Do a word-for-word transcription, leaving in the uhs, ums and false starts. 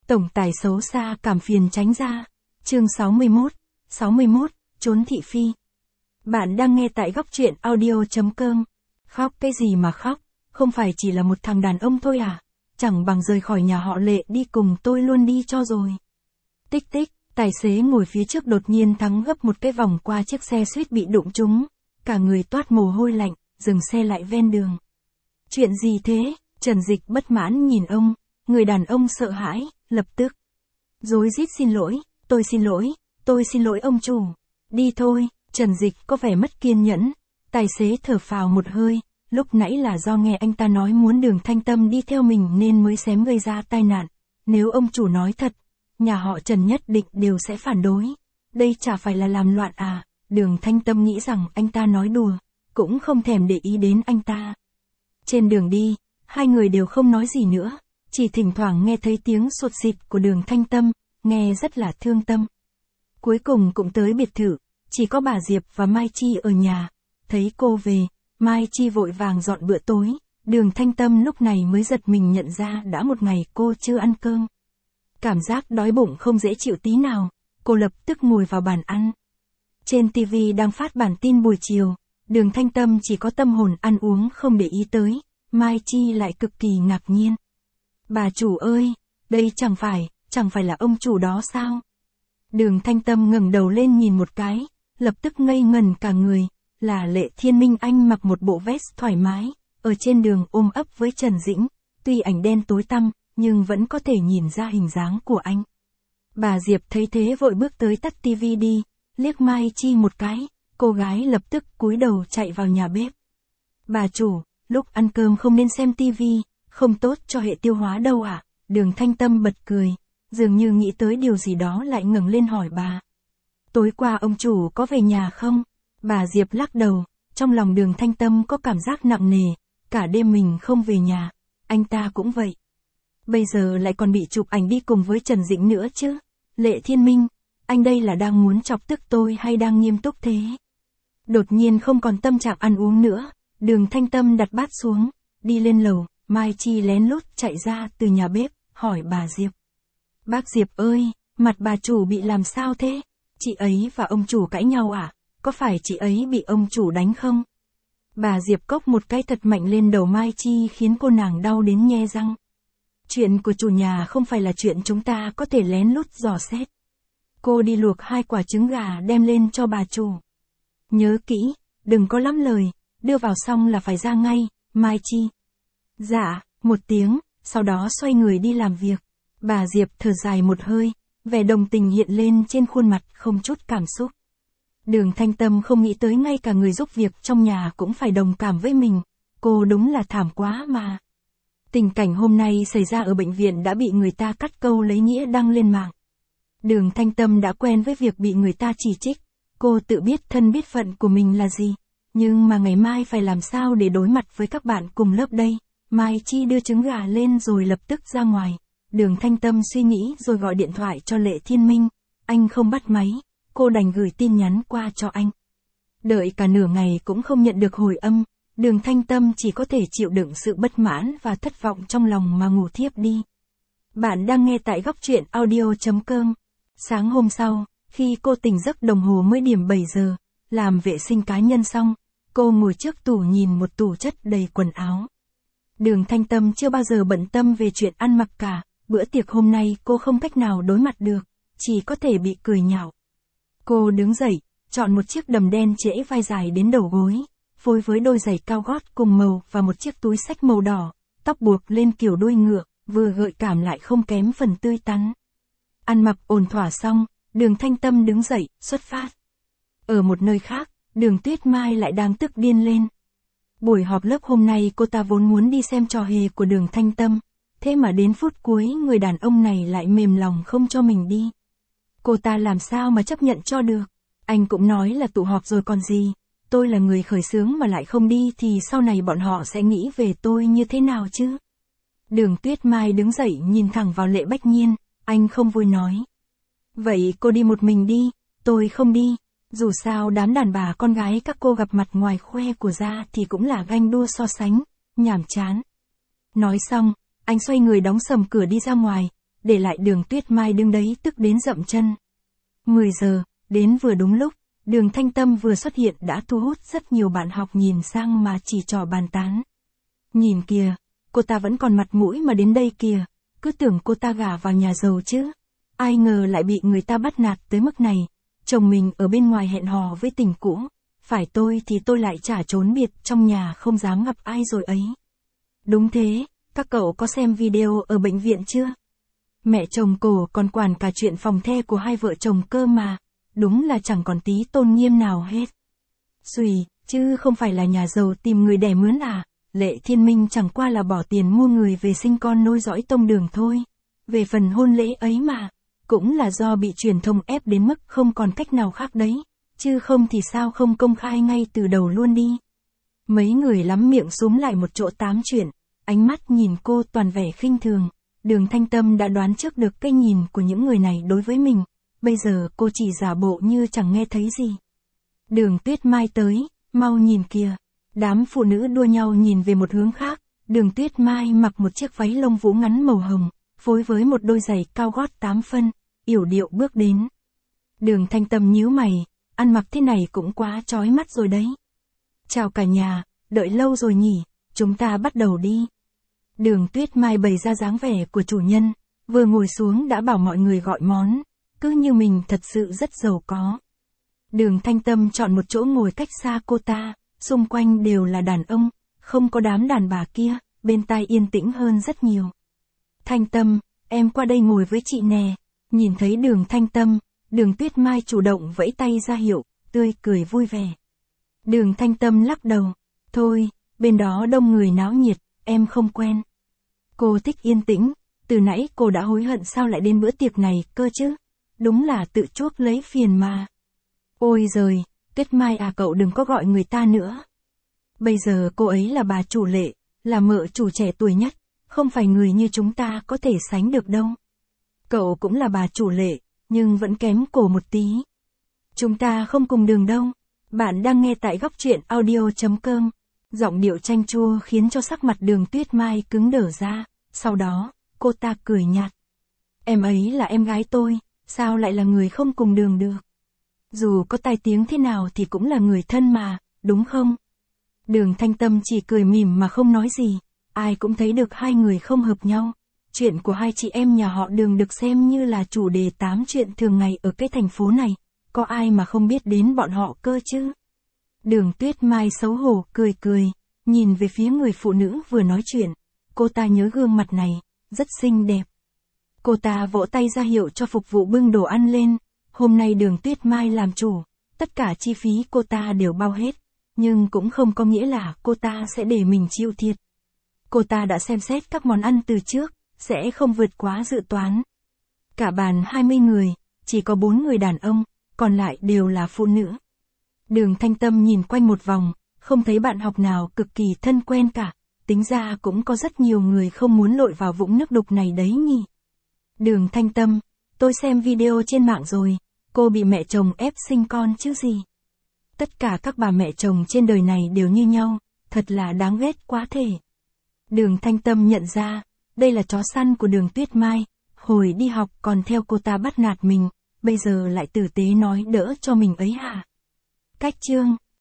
Tổng tài xấu xa cảm phiền tránh ra. Chương sáu mươi mốt, sáu mươi mốt, trốn thị phi. Bạn đang nghe tại góc truyện audio chấm com. Khóc cái gì mà khóc, không phải chỉ là một thằng đàn ông thôi à? Chẳng bằng rời khỏi nhà họ Lệ đi cùng tôi luôn đi cho rồi. Tích tích, tài xế ngồi phía trước đột nhiên thắng gấp một cái vòng qua chiếc xe suýt bị đụng trúng. Cả người toát mồ hôi lạnh, dừng xe lại ven đường. Chuyện gì thế? Trần Dịch bất mãn nhìn ông, người đàn ông sợ hãi, lập tức rối rít xin lỗi, tôi xin lỗi, tôi xin lỗi ông chủ. Đi thôi. Trần Dịch có vẻ mất kiên nhẫn, tài xế thở phào một hơi, lúc nãy là do nghe anh ta nói muốn Đường Thanh Tâm đi theo mình nên mới xém gây ra tai nạn. Nếu ông chủ nói thật, nhà họ Trần nhất định đều sẽ phản đối. Đây chả phải là làm loạn à? Đường Thanh Tâm nghĩ rằng anh ta nói đùa, cũng không thèm để ý đến anh ta. Trên đường đi, hai người đều không nói gì nữa, chỉ thỉnh thoảng nghe thấy tiếng sụt sịt của Đường Thanh Tâm, nghe rất là thương tâm. Cuối cùng cũng tới biệt thự, chỉ có bà Diệp và Mai Chi ở nhà. Thấy cô về, Mai Chi vội vàng dọn bữa tối, Đường Thanh Tâm lúc này mới giật mình nhận ra đã một ngày cô chưa ăn cơm. Cảm giác đói bụng không dễ chịu tí nào, cô lập tức ngồi vào bàn ăn. Trên ti vi đang phát bản tin buổi chiều, Đường Thanh Tâm chỉ có tâm hồn ăn uống không để ý tới, Mai Chi lại cực kỳ ngạc nhiên. Bà chủ ơi, đây chẳng phải, chẳng phải là ông chủ đó sao? Đường Thanh Tâm ngẩng đầu lên nhìn một cái, lập tức ngây ngẩn cả người, là Lệ Thiên Minh. Anh mặc một bộ vest thoải mái, ở trên đường ôm ấp với Trần Dĩnh, tuy ảnh đen tối tăm, nhưng vẫn có thể nhìn ra hình dáng của anh. Bà Diệp thấy thế vội bước tới tắt tivi đi, liếc Mai Chi một cái, cô gái lập tức cúi đầu chạy vào nhà bếp. Bà chủ, lúc ăn cơm không nên xem tivi, không tốt cho hệ tiêu hóa đâu ạ. À? Đường Thanh Tâm bật cười, dường như nghĩ tới điều gì đó lại ngẩng lên hỏi bà. Tối qua ông chủ có về nhà không? Bà Diệp lắc đầu, trong lòng Đường Thanh Tâm có cảm giác nặng nề, cả đêm mình không về nhà, anh ta cũng vậy. Bây giờ lại còn bị chụp ảnh đi cùng với Trần Dĩnh nữa chứ. Lệ Thiên Minh, anh đây là đang muốn chọc tức tôi hay đang nghiêm túc thế? Đột nhiên không còn tâm trạng ăn uống nữa, Đường Thanh Tâm đặt bát xuống, đi lên lầu, Mai Chi lén lút chạy ra từ nhà bếp, hỏi bà Diệp. Bác Diệp ơi, mặt bà chủ bị làm sao thế? Chị ấy và ông chủ cãi nhau à? Có phải chị ấy bị ông chủ đánh không? Bà Diệp cốc một cái thật mạnh lên đầu Mai Chi khiến cô nàng đau đến nhe răng. Chuyện của chủ nhà không phải là chuyện chúng ta có thể lén lút dò xét. Cô đi luộc hai quả trứng gà đem lên cho bà chủ. Nhớ kỹ, đừng có lắm lời, đưa vào xong là phải ra ngay, Mai Chi. Dạ, một tiếng, sau đó xoay người đi làm việc. Bà Diệp thở dài một hơi, vẻ đồng tình hiện lên trên khuôn mặt không chút cảm xúc. Đường Thanh Tâm không nghĩ tới ngay cả người giúp việc trong nhà cũng phải đồng cảm với mình, cô đúng là thảm quá mà. Tình cảnh hôm nay xảy ra ở bệnh viện đã bị người ta cắt câu lấy nghĩa đăng lên mạng. Đường Thanh Tâm đã quen với việc bị người ta chỉ trích, cô tự biết thân biết phận của mình là gì, nhưng mà ngày mai phải làm sao để đối mặt với các bạn cùng lớp đây. Mai Chi đưa trứng gà lên rồi lập tức ra ngoài. Đường Thanh Tâm suy nghĩ rồi gọi điện thoại cho Lệ Thiên Minh, anh không bắt máy, cô đành gửi tin nhắn qua cho anh. Đợi cả nửa ngày cũng không nhận được hồi âm, Đường Thanh Tâm chỉ có thể chịu đựng sự bất mãn và thất vọng trong lòng mà ngủ thiếp đi. Bạn đang nghe tại góc truyện audio chấm com. Sáng hôm sau, khi cô tỉnh giấc đồng hồ mới điểm bảy giờ, làm vệ sinh cá nhân xong, cô ngồi trước tủ nhìn một tủ chất đầy quần áo. Đường Thanh Tâm chưa bao giờ bận tâm về chuyện ăn mặc cả, bữa tiệc hôm nay cô không cách nào đối mặt được, chỉ có thể bị cười nhạo. Cô đứng dậy, chọn một chiếc đầm đen trễ vai dài đến đầu gối, phối với đôi giày cao gót cùng màu và một chiếc túi xách màu đỏ, tóc buộc lên kiểu đuôi ngựa, vừa gợi cảm lại không kém phần tươi tắn. Ăn mặc ổn thỏa xong, Đường Thanh Tâm đứng dậy, xuất phát. Ở một nơi khác, Đường Tuyết Mai lại đang tức điên lên. Buổi họp lớp hôm nay cô ta vốn muốn đi xem trò hề của Đường Thanh Tâm, thế mà đến phút cuối người đàn ông này lại mềm lòng không cho mình đi. Cô ta làm sao mà chấp nhận cho được? Anh cũng nói là tụ họp rồi còn gì, tôi là người khởi xướng mà lại không đi thì sau này bọn họ sẽ nghĩ về tôi như thế nào chứ? Đường Tuyết Mai đứng dậy nhìn thẳng vào Lệ Bách Nhiên, anh không vui nói. Vậy cô đi một mình đi, tôi không đi. Dù sao đám đàn bà con gái các cô gặp mặt ngoài khoe của ra thì cũng là ganh đua so sánh, nhảm chán. Nói xong, anh xoay người đóng sầm cửa đi ra ngoài, để lại Đường Tuyết Mai đứng đấy tức đến dậm chân. mười giờ, đến vừa đúng lúc, Đường Thanh Tâm vừa xuất hiện đã thu hút rất nhiều bạn học nhìn sang mà chỉ trò bàn tán. Nhìn kìa, cô ta vẫn còn mặt mũi mà đến đây kìa, cứ tưởng cô ta gả vào nhà giàu chứ. Ai ngờ lại bị người ta bắt nạt tới mức này, chồng mình ở bên ngoài hẹn hò với tình cũ, phải tôi thì tôi lại chả trốn biệt trong nhà không dám gặp ai rồi ấy. Đúng thế, các cậu có xem video ở bệnh viện chưa? Mẹ chồng cổ còn quản cả chuyện phòng the của hai vợ chồng cơ mà, đúng là chẳng còn tí tôn nghiêm nào hết. Xùi, chứ không phải là nhà giàu tìm người đẻ mướn à, Lệ Thiên Minh chẳng qua là bỏ tiền mua người về sinh con nối dõi tông Đường thôi. Về phần hôn lễ ấy mà, cũng là do bị truyền thông ép đến mức không còn cách nào khác đấy, chứ không thì sao không công khai ngay từ đầu luôn đi. Mấy người lắm miệng xúm lại một chỗ tám chuyện, ánh mắt nhìn cô toàn vẻ khinh thường. Đường Thanh Tâm đã đoán trước được cái nhìn của những người này đối với mình, bây giờ cô chỉ giả bộ như chẳng nghe thấy gì. Đường Tuyết Mai tới, mau nhìn kìa. Đám phụ nữ đua nhau nhìn về một hướng khác, Đường Tuyết Mai mặc một chiếc váy lông vũ ngắn màu hồng, phối với một đôi giày cao gót tám phân, yểu điệu bước đến. Đường Thanh Tâm nhíu mày, ăn mặc thế này cũng quá chói mắt rồi đấy. Chào cả nhà, đợi lâu rồi nhỉ, chúng ta bắt đầu đi. Đường Tuyết Mai bày ra dáng vẻ của chủ nhân, vừa ngồi xuống đã bảo mọi người gọi món, cứ như mình thật sự rất giàu có. Đường Thanh Tâm chọn một chỗ ngồi cách xa cô ta, xung quanh đều là đàn ông, không có đám đàn bà kia, bên tai yên tĩnh hơn rất nhiều. Thanh Tâm, em qua đây ngồi với chị nè. Nhìn thấy Đường Thanh Tâm, Đường Tuyết Mai chủ động vẫy tay ra hiệu, tươi cười vui vẻ. Đường Thanh Tâm lắc đầu, thôi, bên đó đông người náo nhiệt, em không quen. Cô thích yên tĩnh, từ nãy cô đã hối hận sao lại đến bữa tiệc này cơ chứ, đúng là tự chuốc lấy phiền mà. Ôi giời, Tuyết Mai à, cậu đừng có gọi người ta nữa. Bây giờ cô ấy là bà chủ Lệ, là mợ chủ trẻ tuổi nhất, không phải người như chúng ta có thể sánh được đâu. Cậu cũng là bà chủ Lệ, nhưng vẫn kém cổ một tí. Chúng ta không cùng đường đâu. Bạn đang nghe tại góc truyện audio chấm com. Giọng điệu chanh chua khiến cho sắc mặt Đường Tuyết Mai cứng đờ ra, sau đó, cô ta cười nhạt. Em ấy là em gái tôi, sao lại là người không cùng đường được? Dù có tai tiếng thế nào thì cũng là người thân mà, đúng không? Đường Thanh Tâm chỉ cười mỉm mà không nói gì, ai cũng thấy được hai người không hợp nhau. Chuyện của hai chị em nhà họ Đường được xem như là chủ đề tám chuyện thường ngày ở cái thành phố này, có ai mà không biết đến bọn họ cơ chứ? Đường Tuyết Mai xấu hổ cười cười, nhìn về phía người phụ nữ vừa nói chuyện, cô ta nhớ gương mặt này, rất xinh đẹp. Cô ta vỗ tay ra hiệu cho phục vụ bưng đồ ăn lên, hôm nay Đường Tuyết Mai làm chủ, tất cả chi phí cô ta đều bao hết, nhưng cũng không có nghĩa là cô ta sẽ để mình chịu thiệt. Cô ta đã xem xét các món ăn từ trước, sẽ không vượt quá dự toán. Cả bàn hai mươi người, chỉ có bốn người đàn ông, còn lại đều là phụ nữ. Đường Thanh Tâm nhìn quanh một vòng, không thấy bạn học nào cực kỳ thân quen cả, tính ra cũng có rất nhiều người không muốn lội vào vũng nước đục này đấy nhỉ. Đường Thanh Tâm, tôi xem video trên mạng rồi, cô bị mẹ chồng ép sinh con chứ gì. Tất cả các bà mẹ chồng trên đời này đều như nhau, thật là đáng ghét quá thể. Đường Thanh Tâm nhận ra, đây là chó săn của Đường Tuyết Mai, hồi đi học còn theo cô ta bắt nạt mình, bây giờ lại tử tế nói đỡ cho mình ấy hả? Cách chương